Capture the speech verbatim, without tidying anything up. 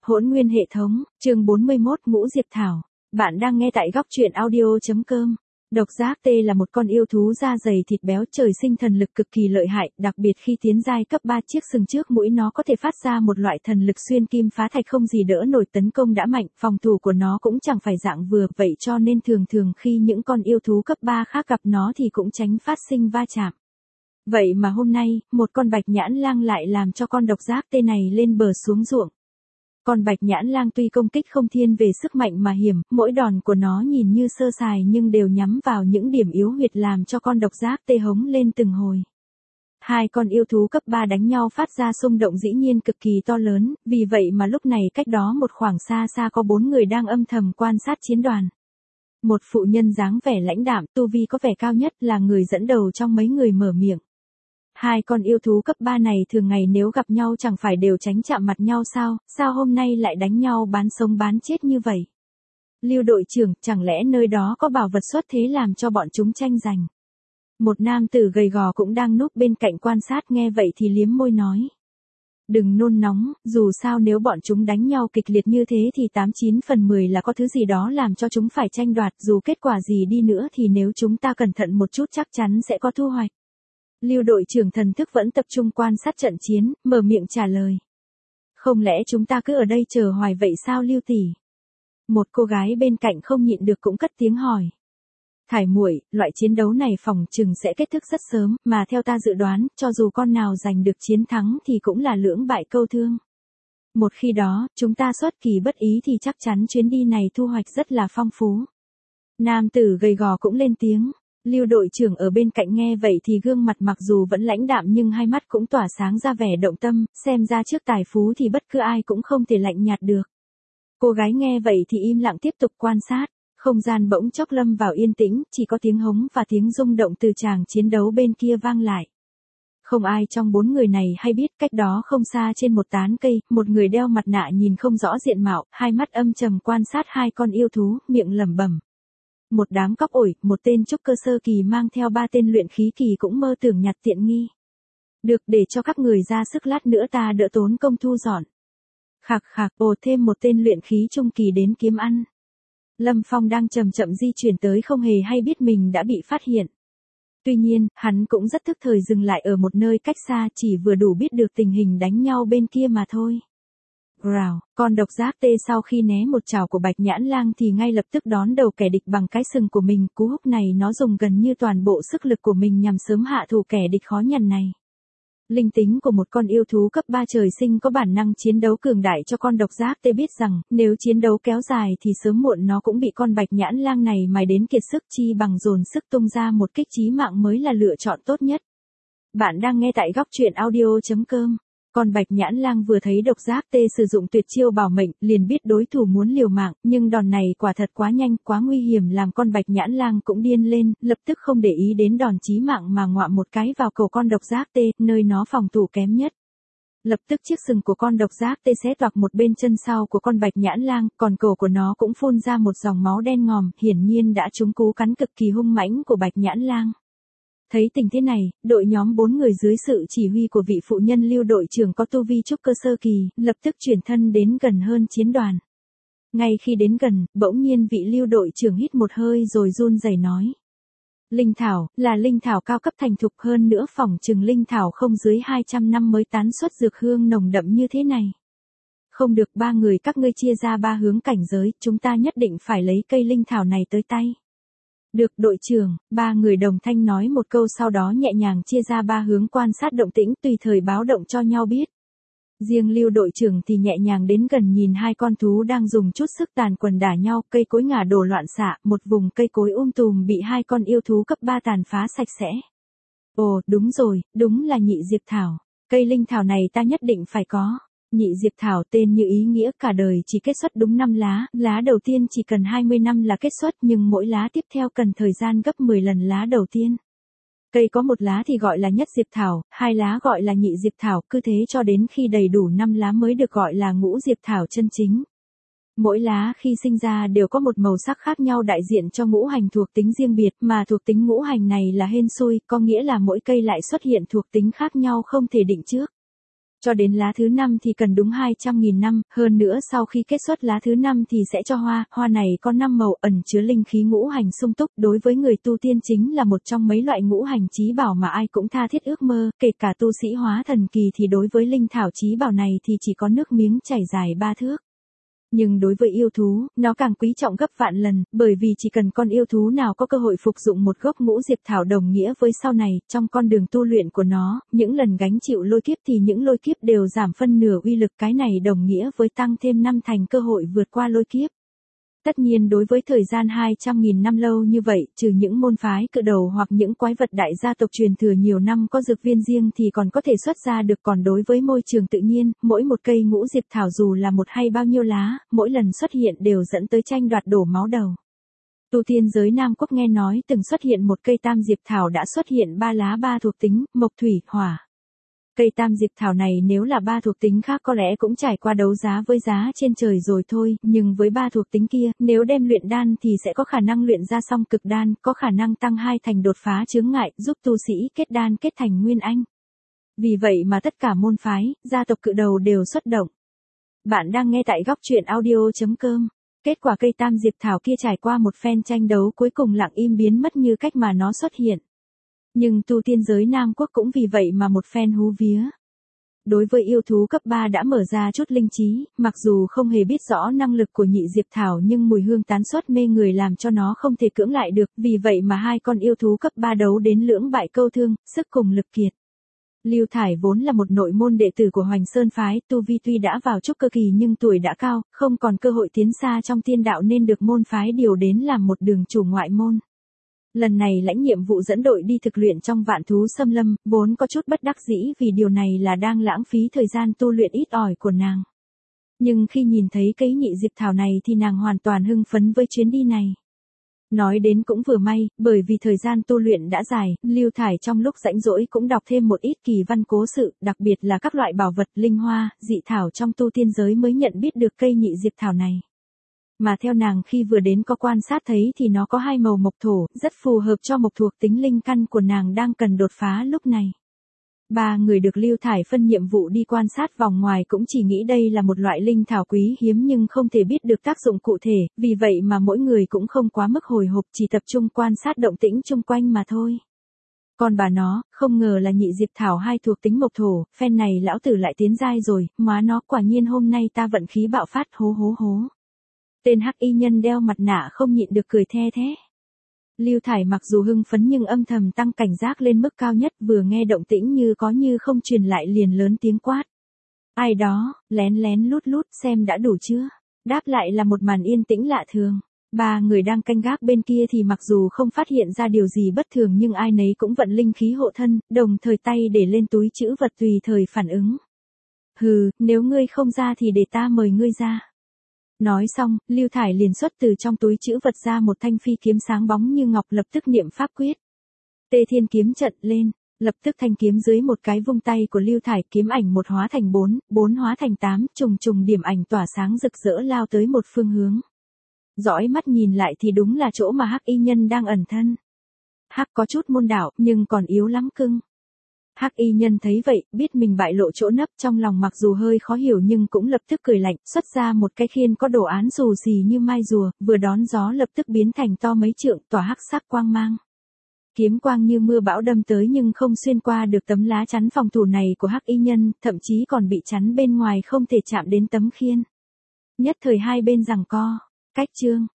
Hỗn nguyên hệ thống, chương bốn mươi mốt Ngũ Diệp Thảo. Bạn đang nghe tại góc truyện audio.com. Độc giác tê là một con yêu thú da dày thịt béo trời sinh thần lực cực kỳ lợi hại, đặc biệt khi tiến giai cấp ba chiếc sừng trước mũi nó có thể phát ra một loại thần lực xuyên kim phá thạch không gì đỡ nổi, tấn công đã mạnh, phòng thủ của nó cũng chẳng phải dạng vừa, vậy cho nên thường thường khi những con yêu thú cấp ba khác gặp nó thì cũng tránh phát sinh va chạm. Vậy mà hôm nay, một con bạch nhãn lang lại làm cho con độc giác tê này lên bờ xuống ruộng. Con bạch nhãn lang tuy công kích không thiên về sức mạnh mà hiểm, mỗi đòn của nó nhìn như sơ sài nhưng đều nhắm vào những điểm yếu huyệt làm cho con độc giác tê hống lên từng hồi. Hai con yêu thú cấp ba đánh nhau phát ra xung động dĩ nhiên cực kỳ to lớn, vì vậy mà lúc này cách đó một khoảng xa xa có bốn người đang âm thầm quan sát chiến đoàn. Một phụ nhân dáng vẻ lãnh đạm, tu vi có vẻ cao nhất, là người dẫn đầu trong mấy người mở miệng. Hai con yêu thú cấp ba này thường ngày nếu gặp nhau chẳng phải đều tránh chạm mặt nhau sao, sao hôm nay lại đánh nhau bán sống bán chết như vậy? Lưu đội trưởng, chẳng lẽ nơi đó có bảo vật xuất thế làm cho bọn chúng tranh giành? Một nam tử gầy gò cũng đang núp bên cạnh quan sát nghe vậy thì liếm môi nói. Đừng nôn nóng, dù sao nếu bọn chúng đánh nhau kịch liệt như thế thì tám chín phần mười là có thứ gì đó làm cho chúng phải tranh đoạt, dù kết quả gì đi nữa thì nếu chúng ta cẩn thận một chút chắc chắn sẽ có thu hoạch. Lưu đội trưởng thần thức vẫn tập trung quan sát trận chiến, mở miệng trả lời. Không lẽ chúng ta cứ ở đây chờ hoài vậy sao Lưu tỷ? Một cô gái bên cạnh không nhịn được cũng cất tiếng hỏi. Thải muội, loại chiến đấu này phòng chừng sẽ kết thúc rất sớm, mà theo ta dự đoán, cho dù con nào giành được chiến thắng thì cũng là lưỡng bại câu thương. Một khi đó, chúng ta xuất kỳ bất ý thì chắc chắn chuyến đi này thu hoạch rất là phong phú. Nam tử gầy gò cũng lên tiếng. Lưu đội trưởng ở bên cạnh nghe vậy thì gương mặt mặc dù vẫn lãnh đạm nhưng hai mắt cũng tỏa sáng ra vẻ động tâm, xem ra trước tài phú thì bất cứ ai cũng không thể lạnh nhạt được. Cô gái nghe vậy thì im lặng tiếp tục quan sát, không gian bỗng chốc lâm vào yên tĩnh, chỉ có tiếng hống và tiếng rung động từ tràng chiến đấu bên kia vang lại. Không ai trong bốn người này hay biết cách đó không xa trên một tán cây, một người đeo mặt nạ nhìn không rõ diện mạo, hai mắt âm trầm quan sát hai con yêu thú, miệng lẩm bẩm. Một đám cóc ổi, một tên trúc cơ sơ kỳ mang theo ba tên luyện khí kỳ cũng mơ tưởng nhặt tiện nghi. Được, để cho các người ra sức lát nữa ta đỡ tốn công thu dọn. Khạc khạc, ồ, thêm một tên luyện khí trung kỳ đến kiếm ăn. Lâm Phong đang chậm chậm di chuyển tới không hề hay biết mình đã bị phát hiện. Tuy nhiên, hắn cũng rất thức thời dừng lại ở một nơi cách xa, chỉ vừa đủ biết được tình hình đánh nhau bên kia mà thôi. Rào, con độc giác tê sau khi né một chảo của bạch nhãn lang thì ngay lập tức đón đầu kẻ địch bằng cái sừng của mình, cú húc này nó dùng gần như toàn bộ sức lực của mình nhằm sớm hạ thủ kẻ địch khó nhằn này. Linh tính của một con yêu thú cấp ba trời sinh có bản năng chiến đấu cường đại cho con độc giác tê biết rằng, nếu chiến đấu kéo dài thì sớm muộn nó cũng bị con bạch nhãn lang này mài đến kiệt sức, chi bằng dồn sức tung ra một kích chí mạng mới là lựa chọn tốt nhất. Bạn đang nghe tại góc truyện audio.com. Con bạch nhãn lang vừa thấy độc giác tê sử dụng tuyệt chiêu bảo mệnh, liền biết đối thủ muốn liều mạng, nhưng đòn này quả thật quá nhanh, quá nguy hiểm làm con bạch nhãn lang cũng điên lên, lập tức không để ý đến đòn chí mạng mà ngoạm một cái vào cổ con độc giác tê, nơi nó phòng thủ kém nhất. Lập tức chiếc sừng của con độc giác tê xé toạc một bên chân sau của con bạch nhãn lang, còn cổ của nó cũng phun ra một dòng máu đen ngòm, hiển nhiên đã trúng cú cắn cực kỳ hung mãnh của bạch nhãn lang. Thấy tình thế này, đội nhóm bốn người dưới sự chỉ huy của vị phụ nhân Lưu đội trưởng có tu vi trúc cơ sơ kỳ, lập tức chuyển thân đến gần hơn chiến đoàn. Ngay khi đến gần, bỗng nhiên vị Lưu đội trưởng hít một hơi rồi run rẩy nói. Linh thảo, là linh thảo cao cấp thành thục, hơn nữa phỏng chừng linh thảo không dưới hai trăm năm mới tán xuất dược hương nồng đậm như thế này. Không được, ba người các ngươi chia ra ba hướng cảnh giới, chúng ta nhất định phải lấy cây linh thảo này tới tay. Được đội trưởng, ba người đồng thanh nói một câu sau đó nhẹ nhàng chia ra ba hướng quan sát động tĩnh, tùy thời báo động cho nhau biết. Riêng Lưu đội trưởng thì nhẹ nhàng đến gần nhìn hai con thú đang dùng chút sức tàn quần đả nhau, cây cối ngả đổ loạn xạ, một vùng cây cối um tùm bị hai con yêu thú cấp ba tàn phá sạch sẽ. Ồ, đúng rồi, đúng là nhị diệp thảo. Cây linh thảo này ta nhất định phải có. Nhị diệp thảo tên như ý nghĩa, cả đời chỉ kết xuất đúng năm lá, lá đầu tiên chỉ cần hai mươi năm là kết xuất nhưng mỗi lá tiếp theo cần thời gian gấp mười lần lá đầu tiên. Cây có một lá thì gọi là nhất diệp thảo, hai lá gọi là nhị diệp thảo, cứ thế cho đến khi đầy đủ năm lá mới được gọi là ngũ diệp thảo chân chính. Mỗi lá khi sinh ra đều có một màu sắc khác nhau đại diện cho ngũ hành thuộc tính riêng biệt, mà thuộc tính ngũ hành này là hên xui, có nghĩa là mỗi cây lại xuất hiện thuộc tính khác nhau không thể định trước. Cho đến lá thứ năm thì cần đúng hai trăm nghìn năm, hơn nữa sau khi kết xuất lá thứ năm thì sẽ cho hoa, hoa này có năm màu ẩn chứa linh khí ngũ hành sung túc, đối với người tu tiên chính là một trong mấy loại ngũ hành chí bảo mà ai cũng tha thiết ước mơ, kể cả tu sĩ hóa thần kỳ thì đối với linh thảo chí bảo này thì chỉ có nước miếng chảy dài ba thước. Nhưng đối với yêu thú, nó càng quý trọng gấp vạn lần, bởi vì chỉ cần con yêu thú nào có cơ hội phục dụng một gốc ngũ diệp thảo đồng nghĩa với sau này, trong con đường tu luyện của nó, những lần gánh chịu lôi kiếp thì những lôi kiếp đều giảm phân nửa uy lực, cái này đồng nghĩa với tăng thêm năm thành cơ hội vượt qua lôi kiếp. Tất nhiên đối với thời gian hai trăm nghìn năm lâu như vậy, trừ những môn phái cự đầu hoặc những quái vật đại gia tộc truyền thừa nhiều năm có dược viên riêng thì còn có thể xuất ra được, còn đối với môi trường tự nhiên, mỗi một cây ngũ diệp thảo dù là một hay bao nhiêu lá, mỗi lần xuất hiện đều dẫn tới tranh đoạt đổ máu đầu. Tu tiên giới Nam Quốc nghe nói từng xuất hiện một cây tam diệp thảo đã xuất hiện ba lá ba thuộc tính, mộc thủy, hỏa. Cây tam diệp thảo này nếu là ba thuộc tính khác có lẽ cũng trải qua đấu giá với giá trên trời rồi thôi, nhưng với ba thuộc tính kia, nếu đem luyện đan thì sẽ có khả năng luyện ra song cực đan, có khả năng tăng hai thành đột phá chướng ngại, giúp tu sĩ kết đan kết thành nguyên anh. Vì vậy mà tất cả môn phái, gia tộc cự đầu đều xuất động. Bạn đang nghe tại góc truyện audio chấm com. Kết quả cây tam diệp thảo kia trải qua một phen tranh đấu cuối cùng lặng im biến mất như cách mà nó xuất hiện. Nhưng tu tiên giới Nam Quốc cũng vì vậy mà một phen hú vía. Đối với yêu thú cấp ba đã mở ra chút linh trí, mặc dù không hề biết rõ năng lực của nhị diệp thảo nhưng mùi hương tán xuất mê người làm cho nó không thể cưỡng lại được, vì vậy mà hai con yêu thú cấp ba đấu đến lưỡng bại câu thương, sức cùng lực kiệt. Lưu Thải vốn là một nội môn đệ tử của Hoành Sơn phái, tu vi tuy đã vào trúc cơ kỳ nhưng tuổi đã cao, không còn cơ hội tiến xa trong tiên đạo nên được môn phái điều đến làm một đường chủ ngoại môn. Lần này lãnh nhiệm vụ dẫn đội đi thực luyện trong vạn thú xâm lâm, vốn có chút bất đắc dĩ vì điều này là đang lãng phí thời gian tu luyện ít ỏi của nàng. Nhưng khi nhìn thấy cây nhị diệp thảo này thì nàng hoàn toàn hưng phấn với chuyến đi này. Nói đến cũng vừa may, bởi vì thời gian tu luyện đã dài, Lưu Thải trong lúc rảnh rỗi cũng đọc thêm một ít kỳ văn cố sự, đặc biệt là các loại bảo vật, linh hoa, dị thảo trong tu tiên giới mới nhận biết được cây nhị diệp thảo này. Mà theo nàng khi vừa đến có quan sát thấy thì nó có hai màu mộc thổ, rất phù hợp cho mộc thuộc tính linh căn của nàng đang cần đột phá lúc này. Ba người được Lưu Thải phân nhiệm vụ đi quan sát vòng ngoài cũng chỉ nghĩ đây là một loại linh thảo quý hiếm nhưng không thể biết được tác dụng cụ thể, vì vậy mà mỗi người cũng không quá mức hồi hộp, chỉ tập trung quan sát động tĩnh chung quanh mà thôi. Còn bà nó, không ngờ là nhị diệp thảo hai thuộc tính mộc thổ, phen này lão tử lại tiến giai rồi, má nó quả nhiên hôm nay ta vận khí bạo phát, hố hố hố. Tên hắc y nhân đeo mặt nạ không nhịn được cười the thế. Lưu Thải mặc dù hưng phấn nhưng âm thầm tăng cảnh giác lên mức cao nhất, vừa nghe động tĩnh như có như không truyền lại liền lớn tiếng quát. Ai đó, lén lén lút lút xem đã đủ chưa? Đáp lại là một màn yên tĩnh lạ thường. Ba người đang canh gác bên kia thì mặc dù không phát hiện ra điều gì bất thường nhưng ai nấy cũng vận linh khí hộ thân, đồng thời tay để lên túi trữ vật tùy thời phản ứng. Hừ, nếu ngươi không ra thì để ta mời ngươi ra. Nói xong, Lưu Thải liền xuất từ trong túi trữ vật ra một thanh phi kiếm sáng bóng như ngọc, lập tức niệm pháp quyết. Tê Thiên kiếm trận lên, lập tức thanh kiếm dưới một cái vung tay của Lưu Thải, kiếm ảnh một hóa thành bốn, bốn hóa thành tám, trùng trùng điểm ảnh tỏa sáng rực rỡ lao tới một phương hướng. Dõi mắt nhìn lại thì đúng là chỗ mà hắc y nhân đang ẩn thân. Hắc có chút môn đạo nhưng còn yếu lắm cưng. Hắc y nhân thấy vậy, biết mình bại lộ chỗ nấp, trong lòng mặc dù hơi khó hiểu nhưng cũng lập tức cười lạnh, xuất ra một cái khiên có đồ án xù xì như mai rùa, vừa đón gió lập tức biến thành to mấy trượng, tỏa hắc sắc quang mang. Kiếm quang như mưa bão đâm tới nhưng không xuyên qua được tấm lá chắn phòng thủ này của hắc y nhân, thậm chí còn bị chắn bên ngoài không thể chạm đến tấm khiên. Nhất thời hai bên giằng co, cách chương,